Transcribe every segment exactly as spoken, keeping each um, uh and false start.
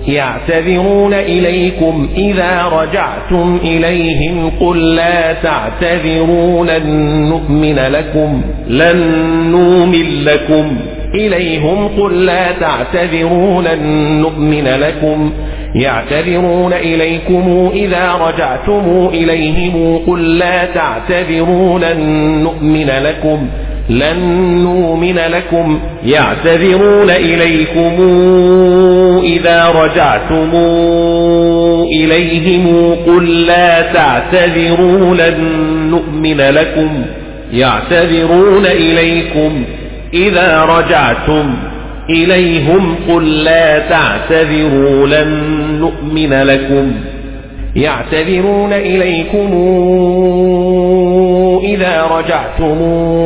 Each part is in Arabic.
يعتذرون إليكم إذا رجعتم إليهم قل لا تعتذروا لن نؤمن لكم لن نؤمن لكم إليهم قل لا تعتذروا لن نؤمن لكم يعتذرون إليكم إذا رجعتم إليهم قل لا تعتذروا لن نؤمن لكم لن نؤمن لكم يعتذرون إليكم إذا رجعتم إليهم قل لا تعتذروا لن نؤمن لكم يعتذرون إليكم إذا رجعتم إليهم قل لا تعتذروا لن نؤمن لكم يعتذرون إليكم إذا رجعتم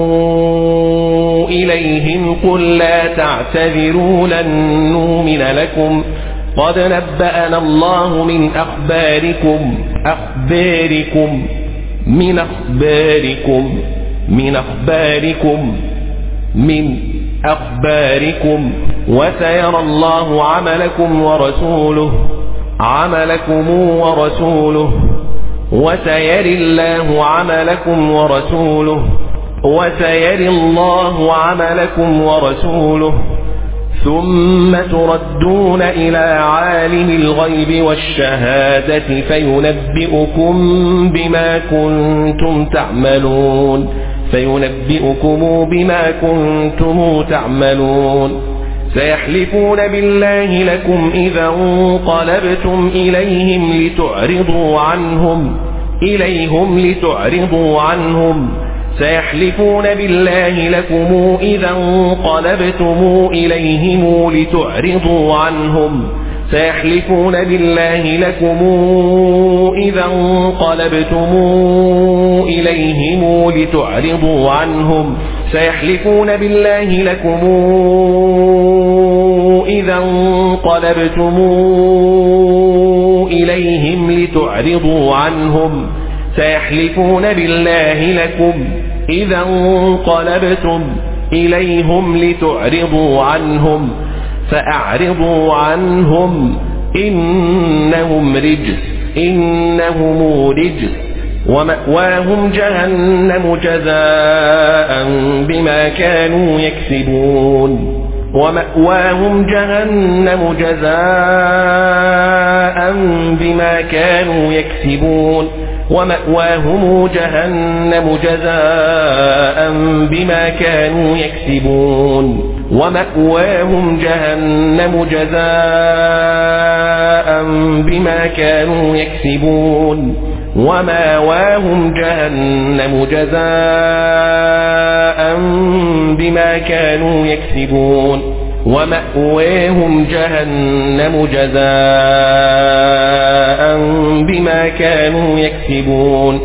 إليهم قل لا تعتذروا لن نؤمن لكم قد نبأنا الله من أخباركم أخباركم من أخباركم من أخباركم من أخباركم وسيرى الله عملكم ورسوله عملكم ورسوله وسيرى الله عملكم ورسوله وسيرى الله عملكم ورسوله ثم تردون إلى عالم الغيب والشهادة فينبئكم بما كنتم تعملون فينبئكم بما كنتم تعملون سيحلفون بالله لكم إذا انقلبتم إليهم لتعرضوا عنهم إليهم لتعرضوا عنهم سيحلفون بالله لكم إذا انقلبتم إليهم لتعرضوا عنهم سيحلفون بالله لكم إذا انقلبتم إليهم لتعرضوا عنهم سيحلفون بالله لكم إذا انقلبتم إليهم لتعرضوا عنهم سيحلفون بالله لكم إذا انقلبتم إليهم لتعرضوا عنهم فأعرضوا عنهم إنهم رجس إنهم رجس ومأواهم جهنم جزاء بما كانوا يكسبون ومأواهم جهنم جزاء بما كانوا يكسبون ومأواهم جهنم جزاء بما كانوا يكسبون ومأواهم جهنم جزاء بما كانوا يكسبون ومأواهم جهنم جزاء بما كانوا يكسبون ومأواهم جهنم جزاء بما كانوا يكسبون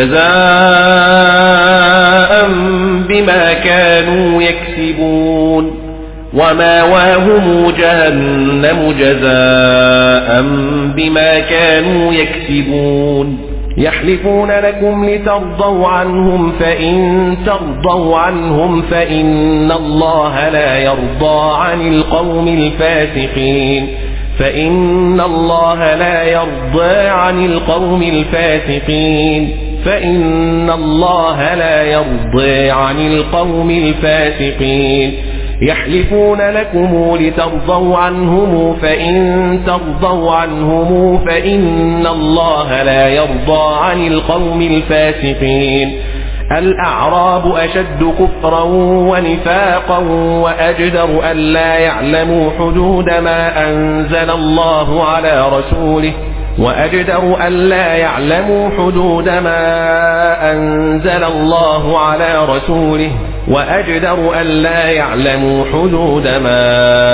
جزاء بما كانوا يكسبون ومأواهم جهنم جزاء بما كانوا يكسبون يحلفون لكم لترضوا عنهم فإن ترضوا عنهم فإن الله لا يرضى عن القوم الفاسقين فإن الله لا يرضى عن القوم الفاسقين فإن الله لا يرضى عن القوم الفاسقين يحلفون لكم لترضوا عنهم فإن ترضوا عنهم فإن الله لا يرضى عن القوم الفاسقين الأعراب أشد كفرا ونفاقا وأجدر ألا يعلموا حدود ما أنزل الله على رسوله وأجدر ألا يعلموا حدود ما أنزل الله على رسوله وأجدر ألا يعلموا حدود ما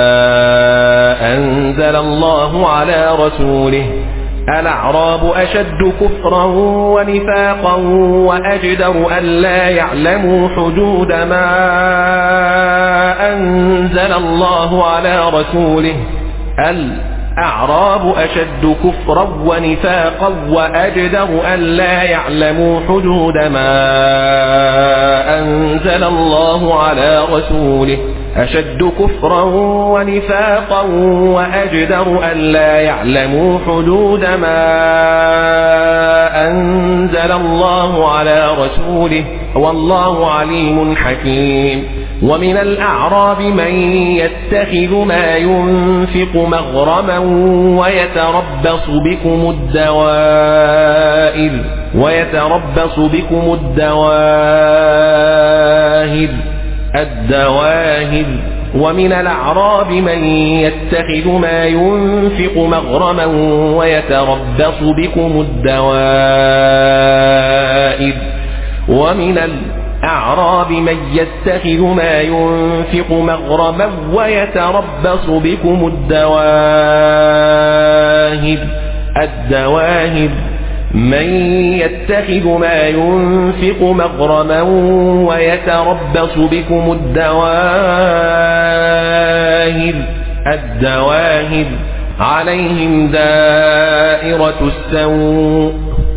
أنزل الله على رسوله الأعراب أشد كفرا ونفاقا وأجدر ألا يعلموا حدود ما أنزل الله على رسوله الأعراب أشد كفرا ونفاقا وأجدر ألا يعلموا حدود ما أنزل الله على رسوله أشد كفرا ونفاقا وأجدر ألا يعلموا حدود ما أنزل الله على رسوله والله عليم حكيم. ومن الأعراب من يتخذ ما ينفق مغرما ويتربص بكم الدوائر ويتربص بكم الدواهر الدواهر ومن الأعراب من يتخذ ما ينفق مغرما ويتربص بكم الدوائر ومن الأعراب من يتخذ ما ينفق مغرما ويتربص بكم الدواهر الدواهر من يتخذ ما ينفق مغرما ويتربص بكم الدواهر الدواهر عليهم دائرة السوء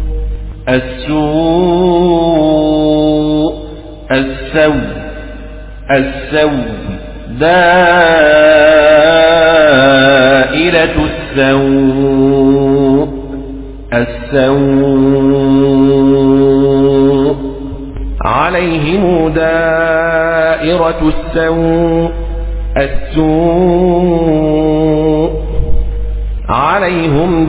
السوء السوء السوء دائرة السوء السوء عليهم دائرة السوء السوء عليهم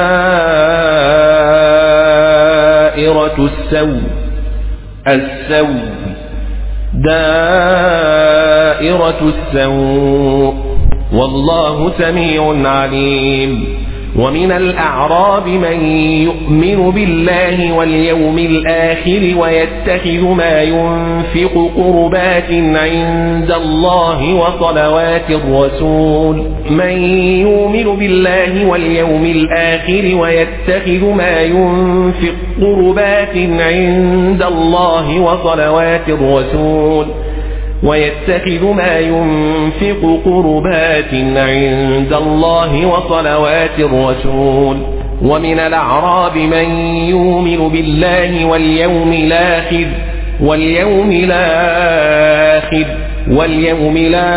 دائرة السوء السوء دائرة السوء والله سميع عليم. ومن الأعراب من يؤمن بالله واليوم الآخر ويتخذ ما ينفق قربات عند الله وصلوات الرسول من يؤمن بالله واليوم الآخر ويتخذ ما ينفق قربات عند الله وصلوات الرسول ويتخذ ما ينفق قربات عند الله وصلوات الرسول. ومن الأعراب من يؤمن بالله واليوم الآخر واليوم الآخر واليوم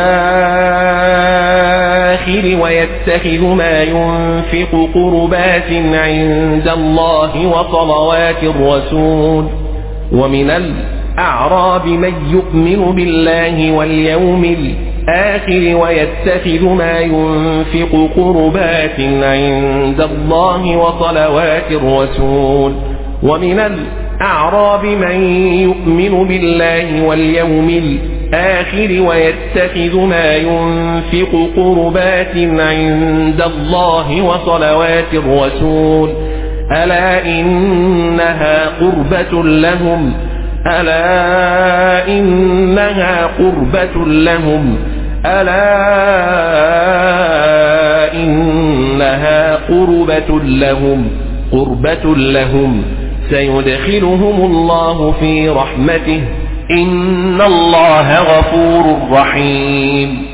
الآخر ويتخذ ما ينفق قربات عند الله وصلوات الرسول. ومن الأعراب من يؤمن بالله واليوم الآخر ويتخذ ما ينفق قربات عند الله وصلوات الرسول. ومن الأعراب من يؤمن بالله واليوم الآخر ويتخذ ما ينفق قربات عند الله وصلوات الرسول. ألا إنها قربة لهم ألا إنها قربة لهم ألا إنها قربة لهم قربة لهم سيدخلهم الله في رحمته إن الله غفور رحيم.